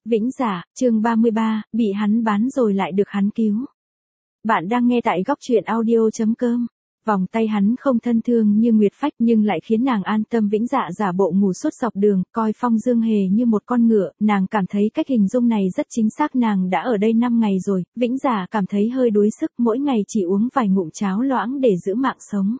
Vĩnh Dạ, chương 33, bị hắn bán rồi lại được hắn cứu. Bạn đang nghe tại góc truyện audio.com. Vòng tay hắn không thân thương như Nguyệt Phách nhưng lại khiến nàng an tâm. Vĩnh Dạ giả bộ ngủ suốt dọc đường, coi Phong Dương Hề như một con ngựa, nàng cảm thấy cách hình dung này rất chính xác. Nàng đã ở đây 5 ngày rồi, Vĩnh Dạ cảm thấy hơi đuối sức, mỗi ngày chỉ uống vài ngụm cháo loãng để giữ mạng sống.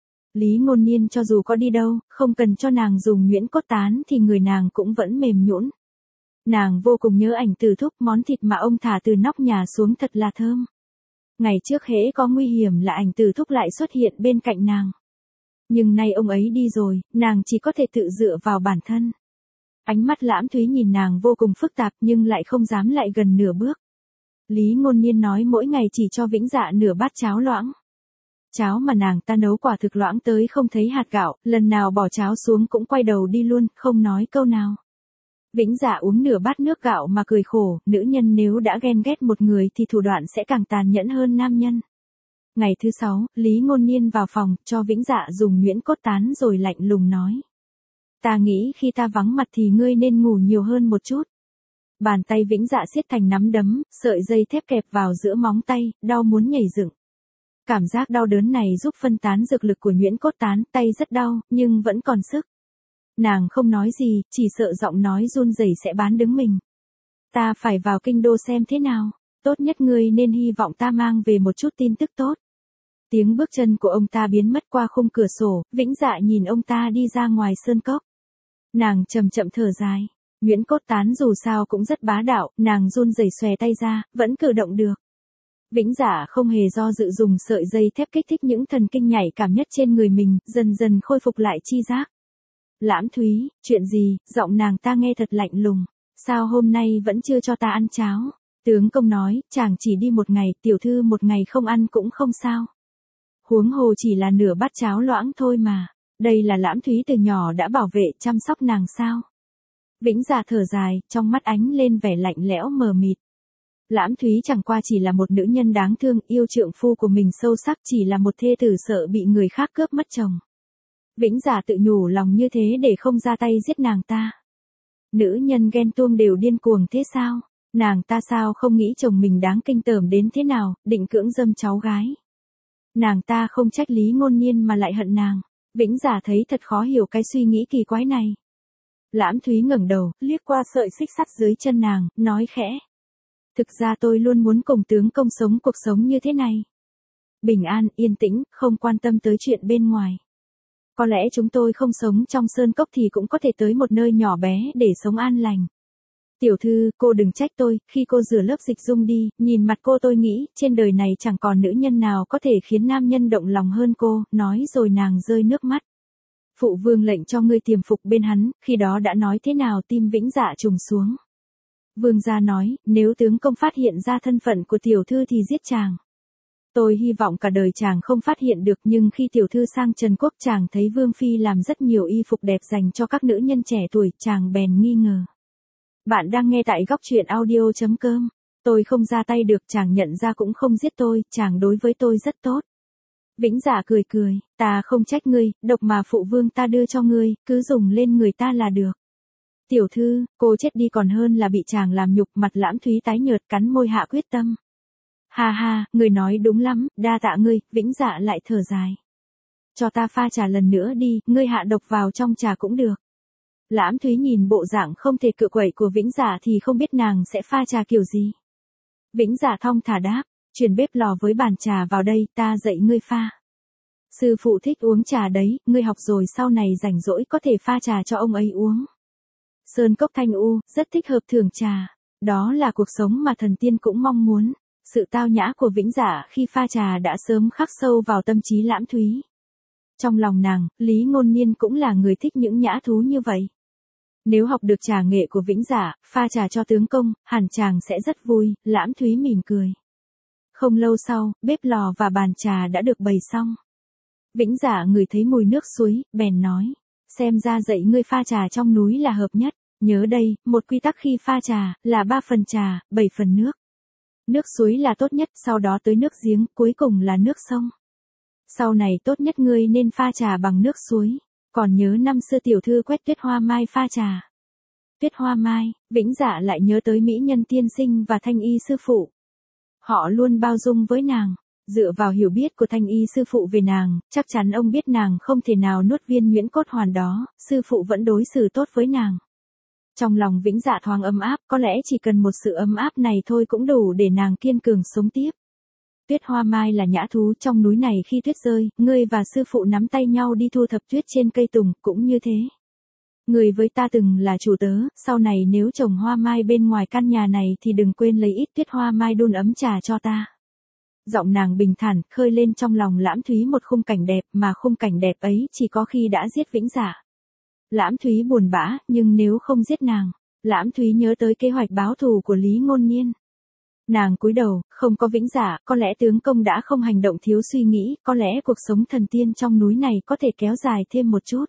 Lý Ngôn Niên cho dù có đi đâu, không cần cho nàng dùng nhuyễn cốt tán thì người nàng cũng vẫn mềm nhũn. Nàng vô cùng nhớ ảnh Từ Thúc, món thịt mà ông thả từ nóc nhà xuống thật là thơm. Ngày trước hễ có nguy hiểm là ảnh Từ Thúc lại xuất hiện bên cạnh nàng. Nhưng nay ông ấy đi rồi, nàng chỉ có thể tự dựa vào bản thân. Ánh mắt Lãm Thúy nhìn nàng vô cùng phức tạp nhưng lại không dám lại gần nửa bước. Lý Ngôn Niên nói mỗi ngày chỉ cho Vĩnh Dạ nửa bát cháo loãng. Cháo mà nàng ta nấu quả thực loãng tới không thấy hạt gạo, lần nào bỏ cháo xuống cũng quay đầu đi luôn, không nói câu nào. Vĩnh Dạ uống nửa bát nước gạo mà cười khổ, nữ nhân nếu đã ghen ghét một người thì thủ đoạn sẽ càng tàn nhẫn hơn nam nhân. Ngày thứ 6, Lý Ngôn Niên vào phòng, cho Vĩnh Dạ dùng nhuyễn cốt tán rồi lạnh lùng nói. Ta nghĩ khi ta vắng mặt thì ngươi nên ngủ nhiều hơn một chút. Bàn tay Vĩnh Dạ siết thành nắm đấm, sợi dây thép kẹp vào giữa móng tay, đau muốn nhảy dựng. Cảm giác đau đớn này giúp phân tán dược lực của nhuyễn cốt tán, tay rất đau, nhưng vẫn còn sức. Nàng không nói gì, chỉ sợ giọng nói run rẩy sẽ bán đứng mình. Ta phải vào kinh đô xem thế nào, tốt nhất ngươi nên hy vọng ta mang về một chút tin tức tốt. Tiếng bước chân của ông ta biến mất qua khung cửa sổ, Vĩnh Dạ nhìn ông ta đi ra ngoài sơn cốc. Nàng chậm chậm thở dài, nhuyễn cốt tán dù sao cũng rất bá đạo, nàng run rẩy xòe tay ra, vẫn cử động được. Vĩnh Dạ không hề do dự dùng sợi dây thép kích thích những thần kinh nhạy cảm nhất trên người mình, dần dần khôi phục lại chi giác. Lãm Thúy, chuyện gì, giọng nàng ta nghe thật lạnh lùng. Sao hôm nay vẫn chưa cho ta ăn cháo? Tướng công nói, chàng chỉ đi một ngày, tiểu thư một ngày không ăn cũng không sao. Huống hồ chỉ là nửa bát cháo loãng thôi mà. Đây là Lãm Thúy từ nhỏ đã bảo vệ chăm sóc nàng sao? Vĩnh Dạ thở dài, trong mắt ánh lên vẻ lạnh lẽo mờ mịt. Lãm Thúy chẳng qua chỉ là một nữ nhân đáng thương, yêu trượng phu của mình sâu sắc, chỉ là một thê tử sợ bị người khác cướp mất chồng. Vĩnh Dạ tự nhủ lòng như thế để không ra tay giết nàng ta. Nữ nhân ghen tuông đều điên cuồng thế sao? Nàng ta sao không nghĩ chồng mình đáng kinh tởm đến thế nào, định cưỡng dâm cháu gái. Nàng ta không trách Lý Ngôn Niên mà lại hận nàng. Vĩnh Dạ thấy thật khó hiểu cái suy nghĩ kỳ quái này. Lãm Thúy ngẩng đầu, liếc qua sợi xích sắt dưới chân nàng, nói khẽ. Thực ra tôi luôn muốn cùng tướng công sống cuộc sống như thế này. Bình an, yên tĩnh, không quan tâm tới chuyện bên ngoài. Có lẽ chúng tôi không sống trong sơn cốc thì cũng có thể tới một nơi nhỏ bé để sống an lành. Tiểu thư, cô đừng trách tôi, khi cô rửa lớp dịch dung đi, nhìn mặt cô tôi nghĩ, trên đời này chẳng còn nữ nhân nào có thể khiến nam nhân động lòng hơn cô, nói rồi nàng rơi nước mắt. Phụ vương lệnh cho ngươi tiềm phục bên hắn, khi đó đã nói thế nào tim Vĩnh Dạ trùng xuống. Vương gia nói, nếu tướng công phát hiện ra thân phận của tiểu thư thì giết chàng. Tôi hy vọng cả đời chàng không phát hiện được, nhưng khi tiểu thư sang Trần Quốc chàng thấy Vương Phi làm rất nhiều y phục đẹp dành cho các nữ nhân trẻ tuổi, chàng bèn nghi ngờ. Bạn đang nghe tại góc truyện audio.com. Tôi không ra tay được, chàng nhận ra cũng không giết tôi, chàng đối với tôi rất tốt. Vĩnh Dạ cười cười, ta không trách ngươi, độc mà phụ vương ta đưa cho ngươi, cứ dùng lên người ta là được. Tiểu thư, cô chết đi còn hơn là bị chàng làm nhục. Mặt Lãm Thúy tái nhợt, cắn môi hạ quyết tâm. Ha ha, người nói đúng lắm, đa tạ ngươi. Vĩnh Dạ lại thở dài. Cho ta pha trà lần nữa đi, ngươi hạ độc vào trong trà cũng được. Lãm Thúy nhìn bộ dạng không thể cự quậy của Vĩnh Dạ thì không biết nàng sẽ pha trà kiểu gì. Vĩnh Dạ thong thả đáp, chuyển bếp lò với bàn trà vào đây, ta dạy ngươi pha. Sư phụ thích uống trà đấy, ngươi học rồi sau này rảnh rỗi có thể pha trà cho ông ấy uống. Sơn cốc thanh u, rất thích hợp thưởng trà. Đó là cuộc sống mà thần tiên cũng mong muốn. Sự tao nhã của Vĩnh Dạ khi pha trà đã sớm khắc sâu vào tâm trí Lãm Thúy. Trong lòng nàng, Lý Ngôn Niên cũng là người thích những nhã thú như vậy. Nếu học được trà nghệ của Vĩnh Dạ, pha trà cho tướng công, hẳn chàng sẽ rất vui. Lãm Thúy mỉm cười. Không lâu sau, bếp lò và bàn trà đã được bày xong. Vĩnh Dạ ngửi thấy mùi nước suối, bèn nói. Xem ra dạy ngươi pha trà trong núi là hợp nhất. Nhớ đây, một quy tắc khi pha trà, là 3 phần trà, 7 phần nước. Nước suối là tốt nhất, sau đó tới nước giếng, cuối cùng là nước sông. Sau này tốt nhất ngươi nên pha trà bằng nước suối. Còn nhớ năm xưa tiểu thư Quét Tuyết Hoa Mai pha trà. Tuyết Hoa Mai, Vĩnh Dạ lại nhớ tới Mỹ Nhân tiên sinh và Thanh Y sư phụ. Họ luôn bao dung với nàng. Dựa vào hiểu biết của Thanh Y sư phụ về nàng, chắc chắn ông biết nàng không thể nào nuốt viên nhuyễn cốt hoàn đó, sư phụ vẫn đối xử tốt với nàng. Trong lòng Vĩnh Dạ thoáng ấm áp, có lẽ chỉ cần một sự ấm áp này thôi cũng đủ để nàng kiên cường sống tiếp. Tuyết Hoa Mai là nhã thú trong núi này, khi tuyết rơi, ngươi và sư phụ nắm tay nhau đi thu thập tuyết trên cây tùng, cũng như thế. Người với ta từng là chủ tớ, sau này nếu trồng hoa mai bên ngoài căn nhà này thì đừng quên lấy ít tuyết hoa mai đun ấm trà cho ta. Giọng nàng bình thản, khơi lên trong lòng Lãm Thúy một khung cảnh đẹp, mà khung cảnh đẹp ấy chỉ có khi đã giết Vĩnh Dạ. Lãm Thúy buồn bã, nhưng nếu không giết nàng, Lãm Thúy nhớ tới kế hoạch báo thù của Lý Ngôn Niên. Nàng cúi đầu, không có Vĩnh Dạ, có lẽ tướng công đã không hành động thiếu suy nghĩ, có lẽ cuộc sống thần tiên trong núi này có thể kéo dài thêm một chút.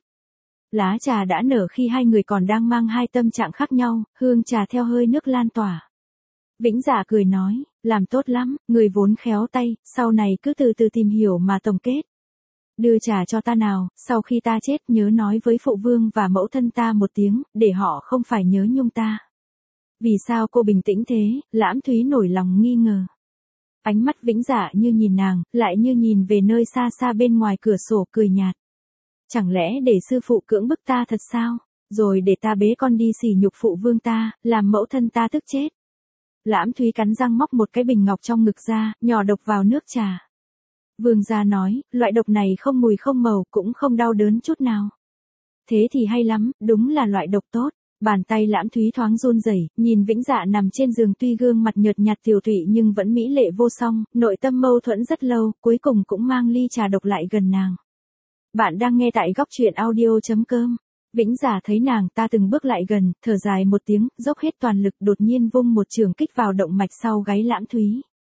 Lá trà đã nở khi hai người còn đang mang hai tâm trạng khác nhau, hương trà theo hơi nước lan tỏa. Vĩnh Dạ cười nói, làm tốt lắm, người vốn khéo tay, sau này cứ từ từ tìm hiểu mà tổng kết. Đưa trà cho ta nào, sau khi ta chết nhớ nói với phụ vương và mẫu thân ta một tiếng, để họ không phải nhớ nhung ta. Vì sao cô bình tĩnh thế? Lãm Thúy nổi lòng nghi ngờ. Ánh mắt Vĩnh Dạ như nhìn nàng, lại như nhìn về nơi xa xa bên ngoài cửa sổ, cười nhạt. Chẳng lẽ để sư phụ cưỡng bức ta thật sao? Rồi để ta bế con đi sỉ nhục phụ vương ta, làm mẫu thân ta tức chết. Lãm Thúy cắn răng móc một cái bình ngọc trong ngực ra, nhỏ độc vào nước trà. Vương gia nói, loại độc này không mùi không màu, cũng không đau đớn chút nào. Thế thì hay lắm, đúng là loại độc tốt. Bàn tay Lãm Thúy thoáng run rẩy, nhìn Vĩnh Dạ nằm trên giường, tuy gương mặt nhợt nhạt tiều tụy nhưng vẫn mỹ lệ vô song, nội tâm mâu thuẫn rất lâu, cuối cùng cũng mang ly trà độc lại gần nàng. Bạn đang nghe tại góc truyện audio.com. Vĩnh Dạ thấy nàng ta từng bước lại gần, thở dài một tiếng, dốc hết toàn lực, đột nhiên vung một chưởng kích vào động mạch sau gáy Lãm Thúy.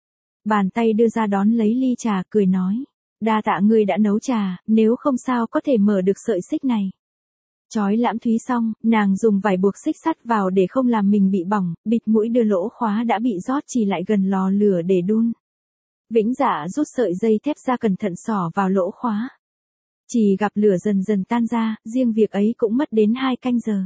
Bàn tay đưa ra đón lấy ly trà, cười nói, đa tạ ngươi đã nấu trà, nếu không sao có thể mở được sợi xích này. Chói Lãm Thúy xong, nàng dùng vải buộc xích sắt vào để không làm mình bị bỏng, bịt mũi đưa lỗ khóa đã bị rót chỉ lại gần lò lửa để đun. Vĩnh Dạ rút sợi dây thép ra cẩn thận xỏ vào lỗ khóa. Chỉ gặp lửa dần dần tan ra, riêng việc ấy cũng mất đến 2 canh giờ.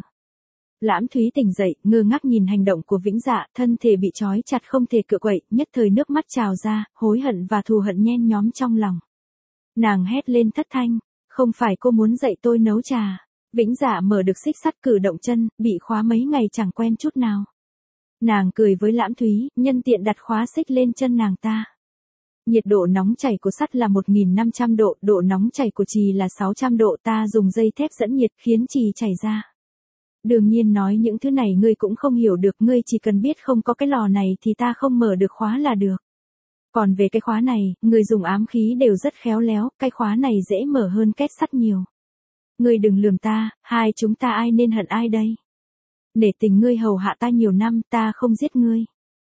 Lãm Thúy tỉnh dậy, ngơ ngác nhìn hành động của Vĩnh Dạ, thân thể bị trói chặt không thể cựa quậy, nhất thời nước mắt trào ra, hối hận và thù hận nhen nhóm trong lòng. Nàng hét lên thất thanh, không phải cô muốn dạy tôi nấu trà. Vĩnh Dạ mở được xích sắt, cử động chân, bị khóa mấy ngày chẳng quen chút nào. Nàng cười với Lãm Thúy, nhân tiện đặt khóa xích lên chân nàng ta. Nhiệt độ nóng chảy của sắt là 1500 độ, độ nóng chảy của chì là 600 độ, ta dùng dây thép dẫn nhiệt khiến chì chảy ra. Đương nhiên nói những thứ này ngươi cũng không hiểu được, ngươi chỉ cần biết không có cái lò này thì ta không mở được khóa là được. Còn về cái khóa này, ngươi dùng ám khí đều rất khéo léo, cái khóa này dễ mở hơn két sắt nhiều. Ngươi đừng lườm ta, hai chúng ta ai nên hận ai đây? Nể tình ngươi hầu hạ ta nhiều năm, ta không giết ngươi.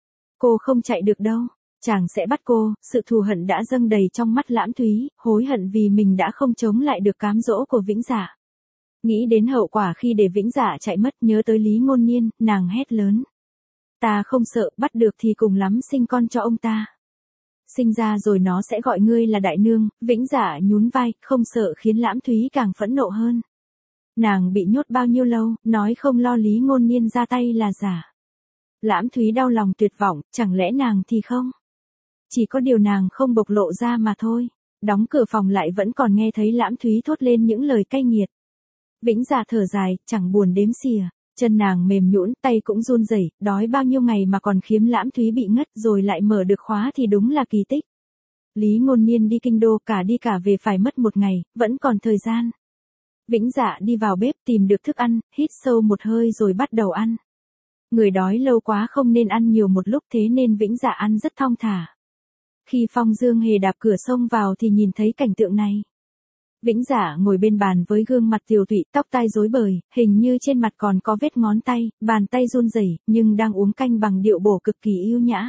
Cô không chạy được đâu, chàng sẽ bắt cô. Sự thù hận đã dâng đầy trong mắt Lãm Thúy, hối hận vì mình đã không chống lại được cám dỗ của Vĩnh Dạ. Nghĩ đến hậu quả khi để Vĩnh Dạ chạy mất, nhớ tới Lý Ngôn Niên, nàng hét lớn. Ta không sợ, bắt được thì cùng lắm sinh con cho ông ta. Sinh ra rồi nó sẽ gọi ngươi là đại nương. Vĩnh Dạ nhún vai, không sợ, khiến Lãm Thúy càng phẫn nộ hơn. Nàng bị nhốt bao nhiêu lâu, nói không lo Lý Ngôn Niên ra tay là giả. Lãm Thúy đau lòng tuyệt vọng, chẳng lẽ nàng thì không? Chỉ có điều nàng không bộc lộ ra mà thôi. Đóng cửa phòng lại vẫn còn nghe thấy Lãm Thúy thốt lên những lời cay nghiệt. Vĩnh Dạ thở dài, chẳng buồn đếm xỉa. Chân nàng mềm nhũn, tay cũng run rẩy, đói bao nhiêu ngày mà còn khiếm Lãm Thúy bị ngất rồi lại mở được khóa thì đúng là kỳ tích. Lý Ngôn Niên đi kinh đô, cả đi cả về phải mất 1 ngày, vẫn còn thời gian. Vĩnh Dạ đi vào bếp tìm được thức ăn, hít sâu một hơi rồi bắt đầu ăn. Người đói lâu quá không nên ăn nhiều một lúc, thế nên Vĩnh Dạ ăn rất thong thả. Khi Phong Dương Hề đạp cửa xông vào thì nhìn thấy cảnh tượng này. Vĩnh Dạ ngồi bên bàn với gương mặt tiều tụy, tóc tai rối bời, hình như trên mặt còn có vết ngón tay, bàn tay run rẩy, nhưng đang uống canh bằng điệu bổ cực kỳ yêu nhã.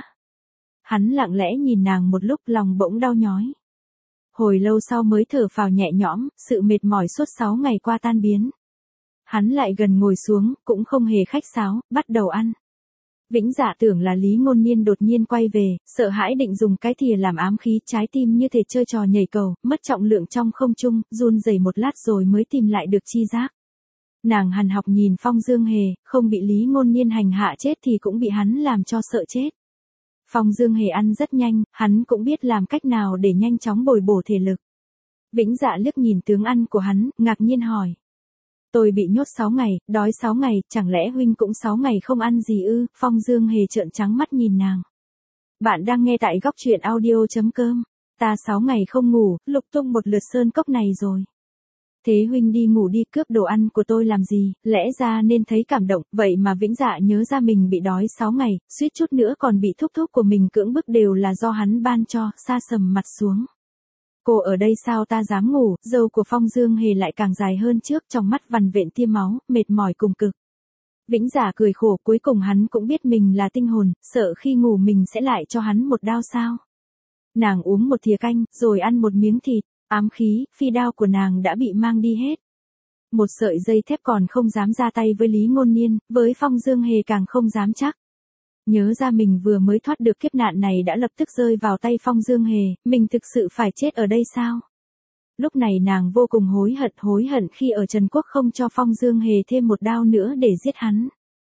Hắn lặng lẽ nhìn nàng một lúc, lòng bỗng đau nhói. Hồi lâu sau mới thở phào nhẹ nhõm, sự mệt mỏi suốt 6 ngày qua tan biến. Hắn lại gần ngồi xuống, cũng không hề khách sáo, bắt đầu ăn. Vĩnh Dạ tưởng là Lý Ngôn Niên đột nhiên quay về, sợ hãi định dùng cái thìa làm ám khí, trái tim như thể chơi trò nhảy cầu, mất trọng lượng trong không trung, run rẩy một lát rồi mới tìm lại được chi giác. Nàng hằn học nhìn Phong Dương Hề, không bị Lý Ngôn Niên hành hạ chết thì cũng bị hắn làm cho sợ chết. Phong Dương Hề ăn rất nhanh, hắn cũng biết làm cách nào để nhanh chóng bồi bổ thể lực. Vĩnh Dạ liếc nhìn tướng ăn của hắn, ngạc nhiên hỏi. Tôi bị nhốt 6 ngày, đói 6 ngày, chẳng lẽ huynh cũng 6 ngày không ăn gì ư? Phong Dương Hề trợn trắng mắt nhìn nàng. Bạn đang nghe tại góc truyện audio.com. Ta 6 ngày không ngủ, lục tung một lượt sơn cốc này rồi. Thế huynh đi ngủ đi, cướp đồ ăn của tôi làm gì, lẽ ra nên thấy cảm động, vậy mà Vĩnh Dạ nhớ ra mình bị đói 6 ngày, suýt chút nữa còn bị thúc thúc của mình cưỡng bức đều là do hắn ban cho, sa sầm mặt xuống. Cô ở đây sao ta dám ngủ, râu của Phong Dương Hề lại càng dài hơn trước, trong mắt vằn vện tia máu, mệt mỏi cùng cực. Vĩnh Dạ cười khổ, cuối cùng hắn cũng biết mình là tinh hồn, sợ khi ngủ mình sẽ lại cho hắn một đao sao. Nàng uống một thìa canh, rồi ăn một miếng thịt, ám khí, phi đao của nàng đã bị mang đi hết. Một sợi dây thép còn không dám ra tay với Lý Ngôn Niên, với Phong Dương Hề càng không dám chắc. Nhớ ra mình vừa mới thoát được kiếp nạn này đã lập tức rơi vào tay Phong Dương Hề, mình thực sự phải chết ở đây sao? Lúc này nàng vô cùng hối hận khi ở Trần Quốc không cho Phong Dương Hề thêm một đao nữa để giết hắn.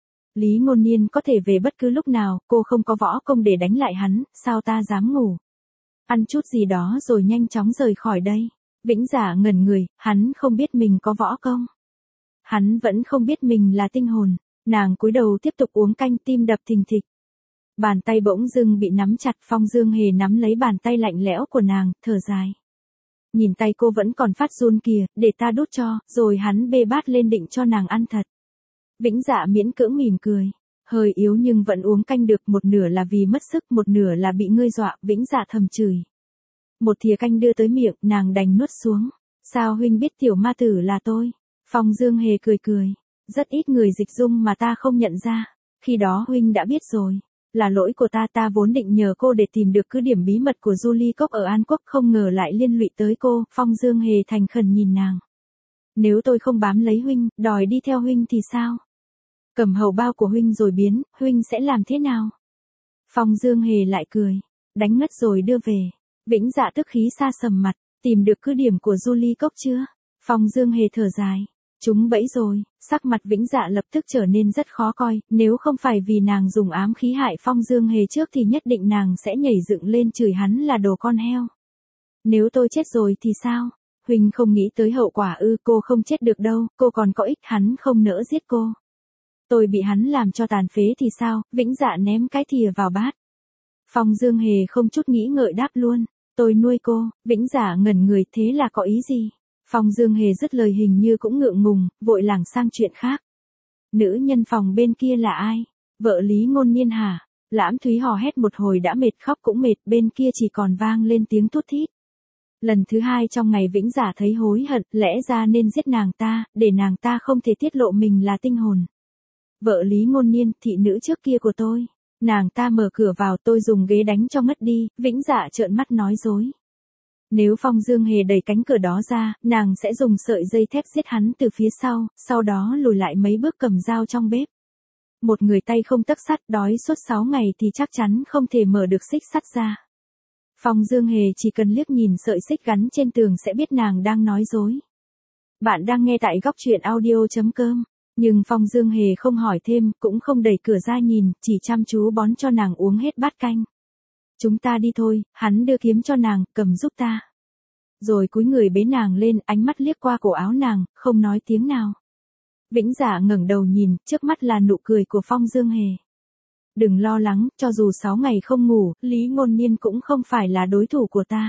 Lý Ngôn Niên có thể về bất cứ lúc nào, cô không có võ công để đánh lại hắn, sao ta dám ngủ? Ăn chút gì đó rồi nhanh chóng rời khỏi đây. Vĩnh Dạ ngẩn người, hắn không biết mình có võ công. Hắn vẫn không biết mình là tinh hồn. Nàng cúi đầu tiếp tục uống canh, tim đập thình thịch. Bàn tay bỗng dưng bị nắm chặt, Phong Dương Hề nắm lấy bàn tay lạnh lẽo của nàng, thở dài. Nhìn tay cô vẫn còn phát run kìa, để ta đút cho, rồi hắn bê bát lên định cho nàng ăn thật. Vĩnh Dạ miễn cưỡng mỉm cười. Hơi yếu nhưng vẫn uống canh được, một nửa là vì mất sức, một nửa là bị ngươi dọa, Vĩnh Dạ thầm chửi. Một thìa canh đưa tới miệng, nàng đành nuốt xuống. Sao huynh biết tiểu ma tử là tôi? Phong Dương Hề cười cười. Rất ít người dịch dung mà ta không nhận ra. Khi đó huynh đã biết rồi. Là lỗi của ta vốn định nhờ cô để tìm được cứ điểm bí mật của Du Ly Cốc ở An Quốc, không ngờ lại liên lụy tới cô. Phong Dương Hề thành khẩn nhìn nàng. Nếu tôi không bám lấy huynh, đòi đi theo huynh thì sao? Cầm hầu bao của huynh rồi biến, huynh sẽ làm thế nào? Phong Dương Hề lại cười. Đánh ngất rồi đưa về. Vĩnh Dạ tức khí sa sầm mặt. Tìm được cứ điểm của Du Ly Cốc chưa? Phong Dương Hề thở dài. Chúng bẫy rồi. Sắc mặt Vĩnh Dạ lập tức trở nên rất khó coi. Nếu không phải vì nàng dùng ám khí hại Phong Dương Hề trước thì nhất định nàng sẽ nhảy dựng lên chửi hắn là đồ con heo. Nếu tôi chết rồi thì sao? Huynh không nghĩ tới hậu quả ư? Cô không chết được đâu, cô còn có ích, hắn không nỡ giết cô. Tôi bị hắn làm cho tàn phế thì sao? Vĩnh Dạ ném cái thìa vào bát. Phong Dương Hề không chút nghĩ ngợi đáp luôn. Tôi nuôi cô. Vĩnh Dạ ngẩn người, thế là có ý gì? Phong Dương Hề dứt lời hình như cũng ngượng ngùng, vội lảng sang chuyện khác. Nữ nhân phòng bên kia là ai? Vợ Lý Ngôn Niên hả? Lãm Thúy hò hét một hồi đã mệt, khóc cũng mệt, bên kia chỉ còn vang lên tiếng thút thít. Lần thứ hai trong ngày Vĩnh Dạ thấy hối hận, lẽ ra nên giết nàng ta, để nàng ta không thể tiết lộ mình là tinh hồn. Vợ Lý Ngôn Niên, thị nữ trước kia của tôi. Nàng ta mở cửa vào, tôi dùng ghế đánh cho ngất đi. Vĩnh Dạ trợn mắt nói dối. Nếu Phong Dương Hề đẩy cánh cửa đó ra, nàng sẽ dùng sợi dây thép giết hắn từ phía sau đó lùi lại mấy bước cầm dao trong bếp. Một người tay không tấc sắt, đói suốt 6 ngày thì chắc chắn không thể mở được xích sắt ra. Phong Dương Hề chỉ cần liếc nhìn sợi xích gắn trên tường sẽ biết nàng đang nói dối. Bạn đang nghe tại góc truyện audio.com. Nhưng Phong Dương Hề không hỏi thêm, cũng không đẩy cửa ra nhìn, chỉ chăm chú bón cho nàng uống hết bát canh. Chúng ta đi thôi, hắn đưa kiếm cho nàng, cầm giúp ta. Rồi cúi người bế nàng lên, ánh mắt liếc qua cổ áo nàng, không nói tiếng nào. Vĩnh Dạ ngẩng đầu nhìn, trước mắt là nụ cười của Phong Dương Hề. Đừng lo lắng, cho dù 6 ngày không ngủ, Lý Ngôn Niên cũng không phải là đối thủ của ta.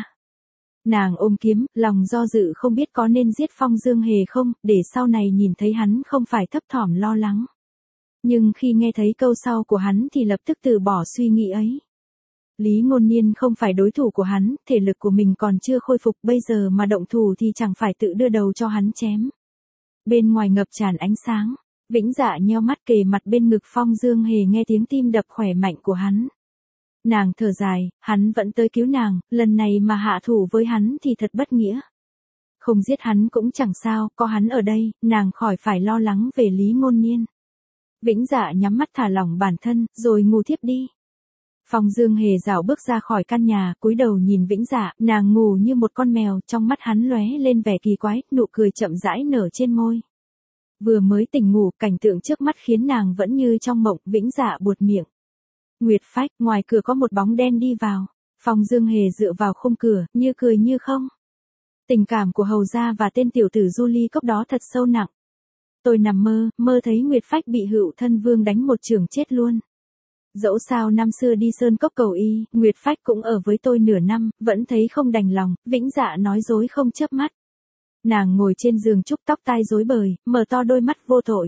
Nàng ôm kiếm, lòng do dự không biết có nên giết Phong Dương Hề không, để sau này nhìn thấy hắn không phải thấp thỏm lo lắng. Nhưng khi nghe thấy câu sau của hắn thì lập tức từ bỏ suy nghĩ ấy. Lý Ngôn Niên không phải đối thủ của hắn, thể lực của mình còn chưa khôi phục, bây giờ mà động thủ thì chẳng phải tự đưa đầu cho hắn chém. Bên ngoài ngập tràn ánh sáng, Vĩnh Dạ nheo mắt kề mặt bên ngực Phong Dương Hề nghe tiếng tim đập khỏe mạnh của hắn. Nàng thở dài, hắn vẫn tới cứu nàng, lần này mà hạ thủ với hắn thì thật bất nghĩa. Không giết hắn cũng chẳng sao, có hắn ở đây, nàng khỏi phải lo lắng về Lý Ngôn Niên. Vĩnh Dạ nhắm mắt thả lỏng bản thân, rồi ngủ thiếp đi. Phong Dương Hề dạo bước ra khỏi căn nhà, cúi đầu nhìn Vĩnh Dạ, nàng ngủ như một con mèo, trong mắt hắn lóe lên vẻ kỳ quái, nụ cười chậm rãi nở trên môi. Vừa mới tỉnh ngủ, cảnh tượng trước mắt khiến nàng vẫn như trong mộng, Vĩnh Dạ buột miệng. Nguyệt Phách, ngoài cửa có một bóng đen đi vào. Phong Dương Hề dựa vào khung cửa, như cười như không. Tình cảm của hầu gia và tên tiểu tử Du Ly Cốc đó thật sâu nặng. Tôi nằm mơ thấy Nguyệt Phách bị Hựu Thân Vương đánh một chưởng chết luôn. Dẫu sao năm xưa đi sơn cốc cầu y, Nguyệt Phách cũng ở với tôi nửa năm, vẫn thấy không đành lòng, Vĩnh Dạ nói dối không chớp mắt. Nàng ngồi trên giường trúc tóc tai rối bời, mở to đôi mắt vô tội.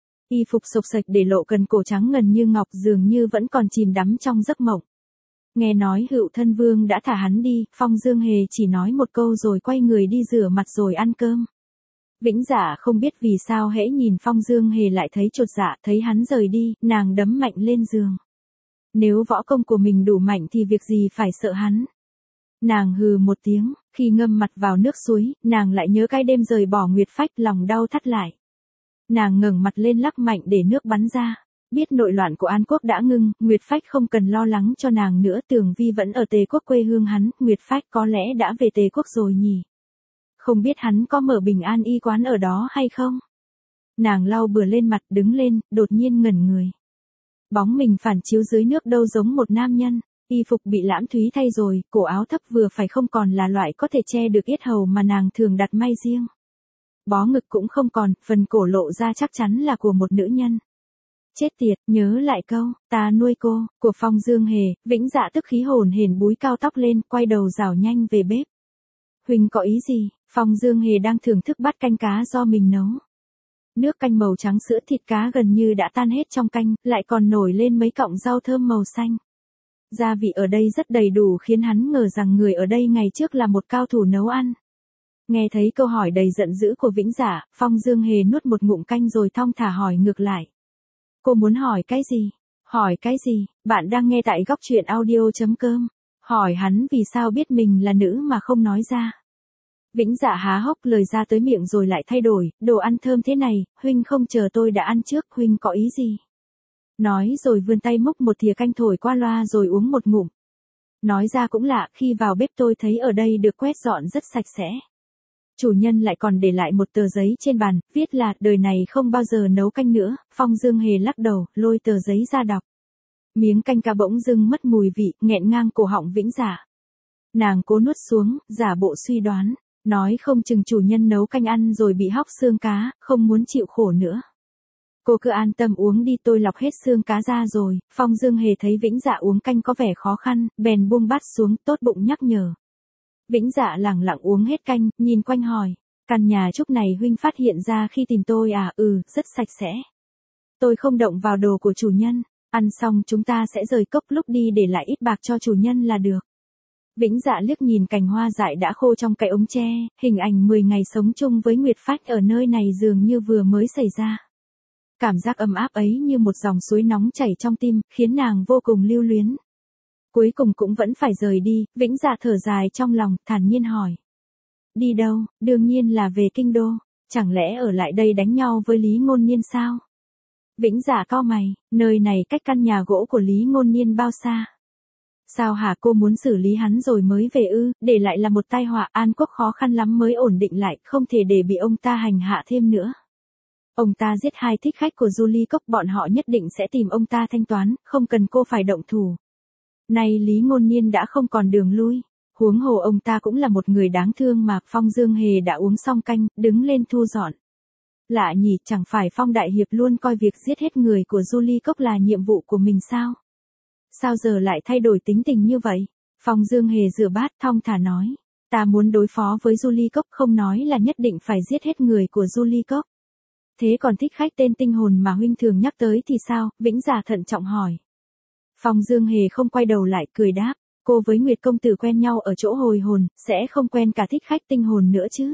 Y phục xộc xệch để lộ cần cổ trắng ngần như ngọc, dường như vẫn còn chìm đắm trong giấc mộng. Nghe nói Hựu Thân Vương đã thả hắn đi, Phong Dương Hề chỉ nói một câu rồi quay người đi rửa mặt rồi ăn cơm. Vĩnh Dạ không biết vì sao hễ nhìn Phong Dương Hề lại thấy chột dạ, thấy hắn rời đi, nàng đấm mạnh lên giường. Nếu võ công của mình đủ mạnh thì việc gì phải sợ hắn. Nàng hừ một tiếng, khi ngâm mặt vào nước suối, nàng lại nhớ cái đêm rời bỏ Nguyệt Phách, lòng đau thắt lại. Nàng ngẩng mặt lên lắc mạnh để nước bắn ra. Biết nội loạn của An Quốc đã ngưng, Nguyệt Phách không cần lo lắng cho nàng nữa, Tường Vi vẫn ở Tề Quốc quê hương hắn, Nguyệt Phách có lẽ đã về Tề Quốc rồi nhỉ. Không biết hắn có mở Bình An y quán ở đó hay không? Nàng lau bừa lên mặt, đứng lên, đột nhiên ngẩn người. Bóng mình phản chiếu dưới nước đâu giống một nam nhân, y phục bị Lãm Thúy thay rồi, cổ áo thấp vừa phải không còn là loại có thể che được yết hầu mà nàng thường đặt may riêng. Bó ngực cũng không còn, phần cổ lộ ra chắc chắn là của một nữ nhân. Chết tiệt, nhớ lại câu, ta nuôi cô, của Phong Dương Hề, Vĩnh Dạ tức khí hồn hển búi cao tóc lên, quay đầu rảo nhanh về bếp. Huỳnh có ý gì? Phong Dương Hề đang thưởng thức bát canh cá do mình nấu. Nước canh màu trắng sữa, thịt cá gần như đã tan hết trong canh, lại còn nổi lên mấy cọng rau thơm màu xanh. Gia vị ở đây rất đầy đủ khiến hắn ngờ rằng người ở đây ngày trước là một cao thủ nấu ăn. Nghe thấy câu hỏi đầy giận dữ của Vĩnh Dạ, Phong Dương Hề nuốt một ngụm canh rồi thong thả hỏi ngược lại. Cô muốn hỏi cái gì? Hỏi cái gì? Bạn đang nghe tại góc truyện audio.com. Hỏi hắn vì sao biết mình là nữ mà không nói ra. Vĩnh Dạ há hốc, lời ra tới miệng rồi lại thay đổi, đồ ăn thơm thế này, huynh không chờ tôi đã ăn trước, huynh có ý gì? Nói rồi vươn tay múc một thìa canh thổi qua loa rồi uống một ngụm. Nói ra cũng lạ, khi vào bếp tôi thấy ở đây được quét dọn rất sạch sẽ. Chủ nhân lại còn để lại một tờ giấy trên bàn, viết là đời này không bao giờ nấu canh nữa. Phong Dương Hề lắc đầu, lôi tờ giấy ra đọc. Miếng canh cá bỗng dưng mất mùi vị, nghẹn ngang cổ họng Vĩnh Dạ. Nàng cố nuốt xuống, giả bộ suy đoán, nói không chừng chủ nhân nấu canh ăn rồi bị hóc xương cá, không muốn chịu khổ nữa. Cô cứ an tâm uống đi, tôi lọc hết xương cá ra rồi. Phong Dương Hề thấy Vĩnh Dạ uống canh có vẻ khó khăn, bèn buông bát xuống, tốt bụng nhắc nhở. Vĩnh Dạ lẳng lặng uống hết canh, nhìn quanh hỏi, căn nhà Trúc này huynh phát hiện ra khi tìm tôi à? Rất sạch sẽ. Tôi không động vào đồ của chủ nhân, ăn xong chúng ta sẽ rời cốc, lúc đi để lại ít bạc cho chủ nhân là được. Vĩnh Dạ liếc nhìn cành hoa dại đã khô trong cái ống tre, hình ảnh 10 ngày sống chung với Nguyệt Phách ở nơi này dường như vừa mới xảy ra. Cảm giác ấm áp ấy như một dòng suối nóng chảy trong tim, khiến nàng vô cùng lưu luyến. Cuối cùng cũng vẫn phải rời đi, Vĩnh Dạ thở dài trong lòng, thản nhiên hỏi. Đi đâu? Đương nhiên là về kinh đô, chẳng lẽ ở lại đây đánh nhau với Lý Ngôn Nhiên sao? Vĩnh Dạ cau mày, nơi này cách căn nhà gỗ của Lý Ngôn Nhiên bao xa? Sao hả, cô muốn xử lý hắn rồi mới về ư? Để lại là một tai họa, An Quốc khó khăn lắm mới ổn định lại, không thể để bị ông ta hành hạ thêm nữa. Ông ta giết 2 thích khách của Du Ly Cốc, bọn họ nhất định sẽ tìm ông ta thanh toán, không cần cô phải động thủ. Nay Lý Ngôn Nhiên đã không còn đường lui, huống hồ ông ta cũng là một người đáng thương mà. Phong Dương Hề đã uống xong canh, đứng lên thu dọn. Lạ nhỉ, chẳng phải Phong Đại Hiệp luôn coi việc giết hết người của Du Ly Cốc là nhiệm vụ của mình sao? Sao giờ lại thay đổi tính tình như vậy? Phong Dương Hề rửa bát thong thả nói, ta muốn đối phó với Du Ly Cốc, không nói là nhất định phải giết hết người của Du Ly Cốc. Thế còn thích khách tên Tinh Hồn mà huynh thường nhắc tới thì sao? Vĩnh Dạ thận trọng hỏi. Phong Dương Hề không quay đầu lại, cười đáp, cô với Nguyệt công tử quen nhau ở chỗ hồi hồn, sẽ không quen cả thích khách Tinh Hồn nữa chứ.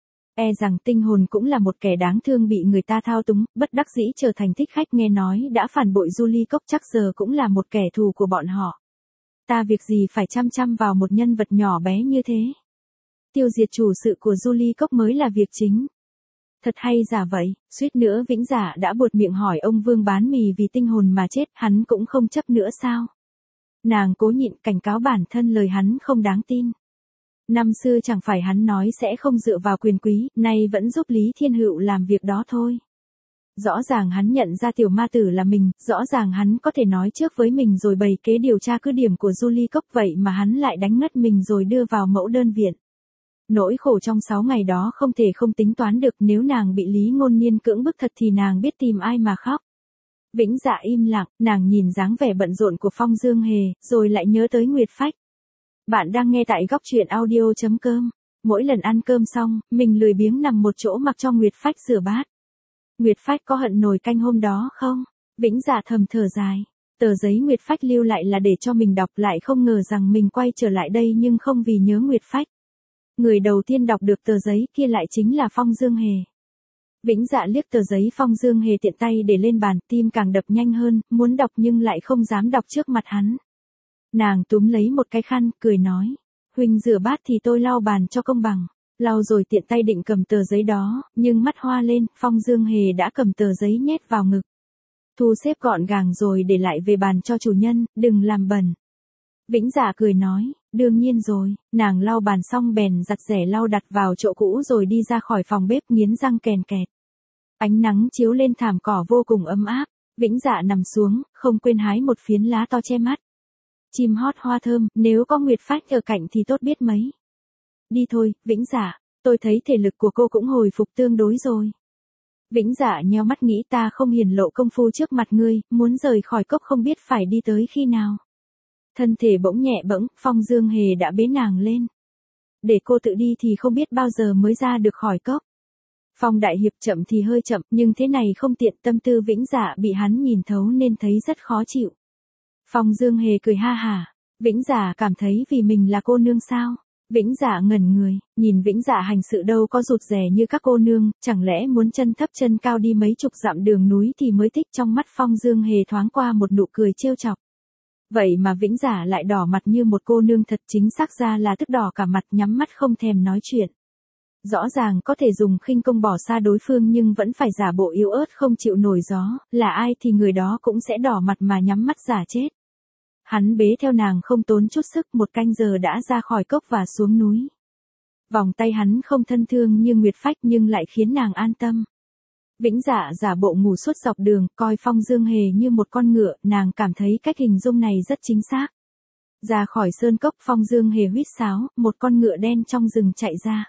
E rằng Tinh Hồn cũng là một kẻ đáng thương bị người ta thao túng, bất đắc dĩ trở thành thích khách, nghe nói đã phản bội Du Ly Cốc, chắc giờ cũng là một kẻ thù của bọn họ. Ta việc gì phải chăm chăm vào một nhân vật nhỏ bé như thế. Tiêu diệt chủ sự của Du Ly Cốc mới là việc chính. Thật hay giả vậy, suýt nữa Vĩnh Dạ đã buột miệng hỏi ông Vương bán mì vì Tinh Hồn mà chết, hắn cũng không chấp nữa sao? Nàng cố nhịn, cảnh cáo bản thân lời hắn không đáng tin. Năm xưa chẳng phải hắn nói sẽ không dựa vào quyền quý, nay vẫn giúp Lý Thiên Hựu làm việc đó thôi. Rõ ràng hắn nhận ra tiểu ma tử là mình, rõ ràng hắn có thể nói trước với mình rồi bày kế điều tra cứ điểm của Julie Cốc, vậy mà hắn lại đánh ngất mình rồi đưa vào mẫu đơn viện. Nỗi khổ trong 6 ngày đó không thể không tính toán được, nếu nàng bị Lý Ngôn Niên cưỡng bức thật thì nàng biết tìm ai mà khóc. Vĩnh Dạ im lặng, nàng nhìn dáng vẻ bận rộn của Phong Dương Hề, rồi lại nhớ tới Nguyệt Phách. Bạn đang nghe tại góc truyện audio.com. Mỗi lần ăn cơm xong, mình lười biếng nằm một chỗ mặc cho Nguyệt Phách rửa bát. Nguyệt Phách có hận nồi canh hôm đó không? Vĩnh Dạ thầm thở dài. Tờ giấy Nguyệt Phách lưu lại là để cho mình đọc, lại không ngờ rằng mình quay trở lại đây nhưng không vì nhớ Nguyệt Phách. Người đầu tiên đọc được tờ giấy kia lại chính là Phong Dương Hề. Vĩnh Dạ liếc tờ giấy Phong Dương Hề tiện tay để lên bàn, tim càng đập nhanh hơn, muốn đọc nhưng lại không dám đọc trước mặt hắn. Nàng túm lấy một cái khăn, cười nói. Huynh rửa bát thì tôi lau bàn cho công bằng. Lau rồi tiện tay định cầm tờ giấy đó, nhưng mắt hoa lên, Phong Dương Hề đã cầm tờ giấy nhét vào ngực. Thu xếp gọn gàng rồi để lại về bàn cho chủ nhân, đừng làm bẩn. Vĩnh Dạ cười nói, đương nhiên rồi, nàng lau bàn xong bèn giặt rẻ lau đặt vào chỗ cũ rồi đi ra khỏi phòng bếp nghiến răng kèn kẹt. Ánh nắng chiếu lên thảm cỏ vô cùng ấm áp, Vĩnh Dạ nằm xuống, không quên hái một phiến lá to che mắt. Chim hót hoa thơm, nếu có Nguyệt Phách ở cạnh thì tốt biết mấy. Đi thôi, Vĩnh Dạ, tôi thấy thể lực của cô cũng hồi phục tương đối rồi. Vĩnh Dạ nheo mắt nghĩ ta không hiển lộ công phu trước mặt ngươi, muốn rời khỏi cốc không biết phải đi tới khi nào. Thân thể bỗng nhẹ bẫng, Phong Dương Hề đã bế nàng lên. Để cô tự đi thì không biết bao giờ mới ra được khỏi cốc. Phong Đại Hiệp chậm thì hơi chậm, nhưng thế này không tiện, tâm tư Vĩnh Dạ bị hắn nhìn thấu nên thấy rất khó chịu. Phong Dương Hề cười ha hả, Vĩnh Dạ cảm thấy vì mình là cô nương sao? Vĩnh Dạ ngẩn người, nhìn Vĩnh Dạ hành sự đâu có rụt rè như các cô nương, chẳng lẽ muốn chân thấp chân cao đi mấy chục dặm đường núi thì mới thích. Trong mắt Phong Dương Hề thoáng qua một nụ cười trêu chọc. Vậy mà Vĩnh Dạ lại đỏ mặt như một cô nương thật, chính xác ra là tức đỏ cả mặt, nhắm mắt không thèm nói chuyện. Rõ ràng có thể dùng khinh công bỏ xa đối phương nhưng vẫn phải giả bộ yếu ớt không chịu nổi gió, là ai thì người đó cũng sẽ đỏ mặt mà nhắm mắt giả chết. Hắn bế theo nàng không tốn chút sức, 1 canh giờ đã ra khỏi cốc và xuống núi. Vòng tay hắn không thân thương như Nguyệt Phách nhưng lại khiến nàng an tâm. Vĩnh Dạ giả bộ ngủ suốt dọc đường, coi Phong Dương Hề như một con ngựa, nàng cảm thấy cách hình dung này rất chính xác. Ra khỏi sơn cốc, Phong Dương Hề huýt sáo, một con ngựa đen trong rừng chạy ra.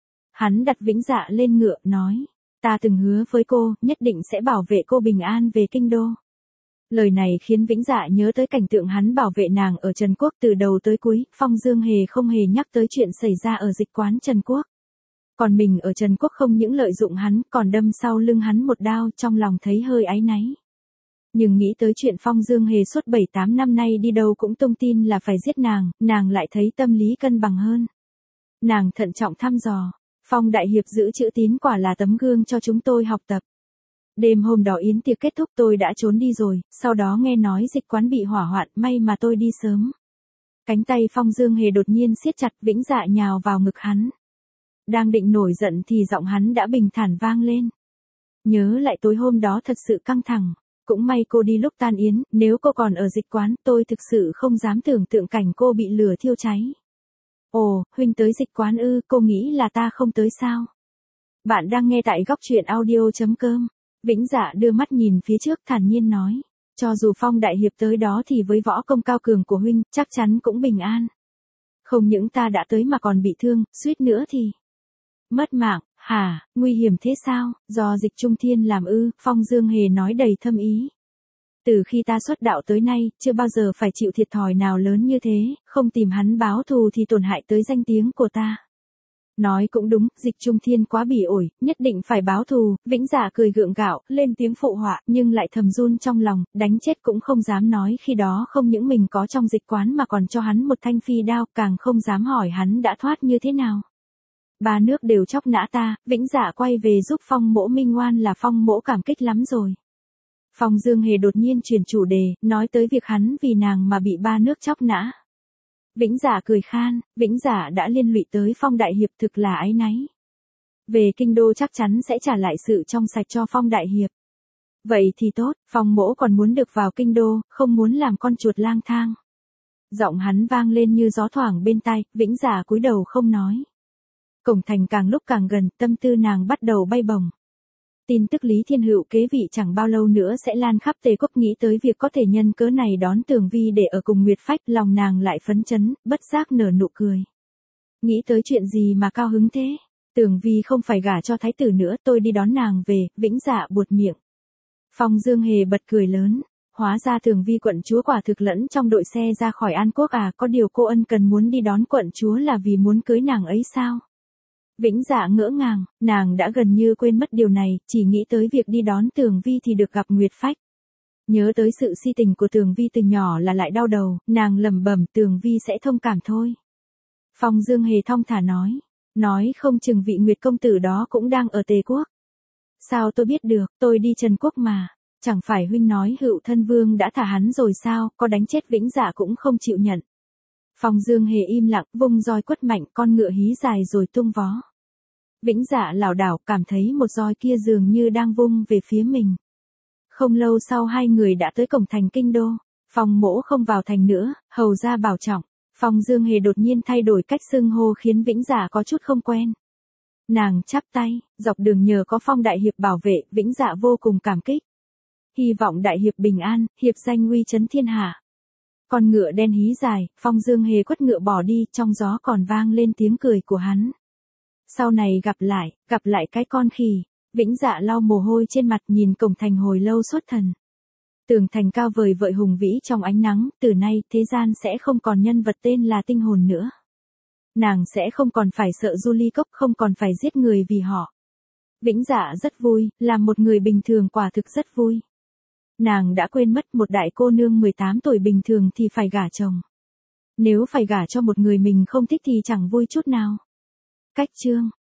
Hắn đặt Vĩnh Dạ lên ngựa, nói, ta từng hứa với cô, nhất định sẽ bảo vệ cô bình an về kinh đô. Lời này khiến Vĩnh Dạ nhớ tới cảnh tượng hắn bảo vệ nàng ở Trần Quốc từ đầu tới cuối, Phong Dương Hề không hề nhắc tới chuyện xảy ra ở dịch quán Trần Quốc. Còn mình ở Trần Quốc không những lợi dụng hắn, còn đâm sau lưng hắn một đao, trong lòng thấy hơi áy náy. Nhưng nghĩ tới chuyện Phong Dương Hề suốt 7-8 năm nay đi đâu cũng tung tin là phải giết nàng lại thấy tâm lý cân bằng hơn. Nàng thận trọng thăm dò, Phong Đại Hiệp giữ chữ tín quả là tấm gương cho chúng tôi học tập. Đêm hôm đó yến tiệc kết thúc tôi đã trốn đi rồi, sau đó nghe nói dịch quán bị hỏa hoạn, may mà tôi đi sớm. Cánh tay Phong Dương Hề đột nhiên siết chặt, Vĩnh Dạ nhào vào ngực hắn. Đang định nổi giận thì giọng hắn đã bình thản vang lên. Nhớ lại tối hôm đó thật sự căng thẳng, cũng may cô đi lúc tan yến, nếu cô còn ở dịch quán tôi thực sự không dám tưởng tượng cảnh cô bị lửa thiêu cháy. Ồ, huynh tới dịch quán ư, cô nghĩ là ta không tới sao? Bạn đang nghe tại góc truyện audio.com. Vĩnh Dạ đưa mắt nhìn phía trước thản nhiên nói. Cho dù Phong Đại Hiệp tới đó thì với võ công cao cường của huynh, chắc chắn cũng bình an. Không những ta đã tới mà còn bị thương, suýt nữa thì mất mạng. Hả, nguy hiểm thế sao? Do Dịch Trung Thiên làm ư? Phong Dương Hề nói đầy thâm ý. Từ khi ta xuất đạo tới nay, chưa bao giờ phải chịu thiệt thòi nào lớn như thế, không tìm hắn báo thù thì tổn hại tới danh tiếng của ta. Nói cũng đúng, Dịch Trung Thiên quá bỉ ổi, nhất định phải báo thù. Vĩnh Dạ cười gượng gạo, lên tiếng phụ họa, nhưng lại thầm run trong lòng, đánh chết cũng không dám nói khi đó không những mình có trong dịch quán mà còn cho hắn một thanh phi đao, càng không dám hỏi hắn đã thoát như thế nào. 3 nước đều chóc nã ta, Vĩnh Dạ quay về giúp Phong Mỗ minh oan là Phong Mỗ cảm kích lắm rồi. Phong Dương Hề đột nhiên chuyển chủ đề, nói tới việc hắn vì nàng mà bị 3 nước chóc nã. Vĩnh Dạ cười khan, Vĩnh Dạ đã liên lụy tới Phong Đại Hiệp, thực là áy náy. Về kinh đô chắc chắn sẽ trả lại sự trong sạch cho Phong Đại Hiệp. Vậy thì tốt, Phong Mỗ còn muốn được vào kinh đô, không muốn làm con chuột lang thang. Giọng hắn vang lên như gió thoảng bên tai, Vĩnh Dạ cúi đầu không nói. Cổng thành càng lúc càng gần, tâm tư nàng bắt đầu bay bổng. Tin tức Lý Thiên Hữu kế vị chẳng bao lâu nữa sẽ lan khắp Tề quốc, nghĩ tới việc có thể nhân cớ này đón Tường Vi để ở cùng Nguyệt Phách, lòng nàng lại phấn chấn, bất giác nở nụ cười. Nghĩ tới chuyện gì mà cao hứng thế? Tường Vi không phải gả cho thái tử nữa, tôi đi đón nàng về. Vĩnh Dạ buột miệng. Phong Dương Hề bật cười lớn. Hóa ra Tường Vi quận chúa quả thực lẫn trong đội xe ra khỏi An Quốc à, có điều cô ân cần muốn đi đón quận chúa là vì muốn cưới nàng ấy sao? Vĩnh Dạ ngỡ ngàng, nàng đã gần như quên mất điều này, chỉ nghĩ tới việc đi đón Tường Vi thì được gặp Nguyệt Phách. Nhớ tới sự si tình của Tường Vi từ nhỏ là lại đau đầu, nàng lẩm bẩm Tường Vi sẽ thông cảm thôi. Phong Dương Hề thong thả nói không chừng vị Nguyệt công tử đó cũng đang ở Tề quốc. Sao tôi biết được, tôi đi Trần quốc mà. Chẳng phải huynh nói Hữu Thân Vương đã thả hắn rồi sao, có đánh chết Vĩnh Dạ cũng không chịu nhận. Phong Dương Hề im lặng, vung roi quất mạnh, con ngựa hí dài rồi tung vó. Vĩnh Dạ lảo đảo, cảm thấy một roi kia dường như đang vung về phía mình. Không lâu sau hai người đã tới cổng thành kinh đô. Phong mỗ không vào thành nữa, hầu ra bảo trọng. Phong Dương Hề đột nhiên thay đổi cách xưng hô khiến Vĩnh Dạ có chút không quen. Nàng chắp tay, dọc đường nhờ có Phong đại hiệp bảo vệ, Vĩnh Dạ vô cùng cảm kích. Hy vọng đại hiệp bình an, hiệp danh uy chấn thiên hạ. Con ngựa đen hí dài, Phong Dương Hề quất ngựa bỏ đi, trong gió còn vang lên tiếng cười của hắn. Sau này gặp lại cái con khỉ. Vĩnh Dạ lau mồ hôi trên mặt, nhìn cổng thành hồi lâu xuất thần. Tường thành cao vời vợi hùng vĩ trong ánh nắng, từ nay thế gian sẽ không còn nhân vật tên là Tinh Hồn nữa. Nàng sẽ không còn phải sợ Du Ly Cốc, không còn phải giết người vì họ. Vĩnh Dạ rất vui, làm một người bình thường quả thực rất vui. Nàng đã quên mất một đại cô nương 18 tuổi bình thường thì phải gả chồng. Nếu phải gả cho một người mình không thích thì chẳng vui chút nào. Cách chương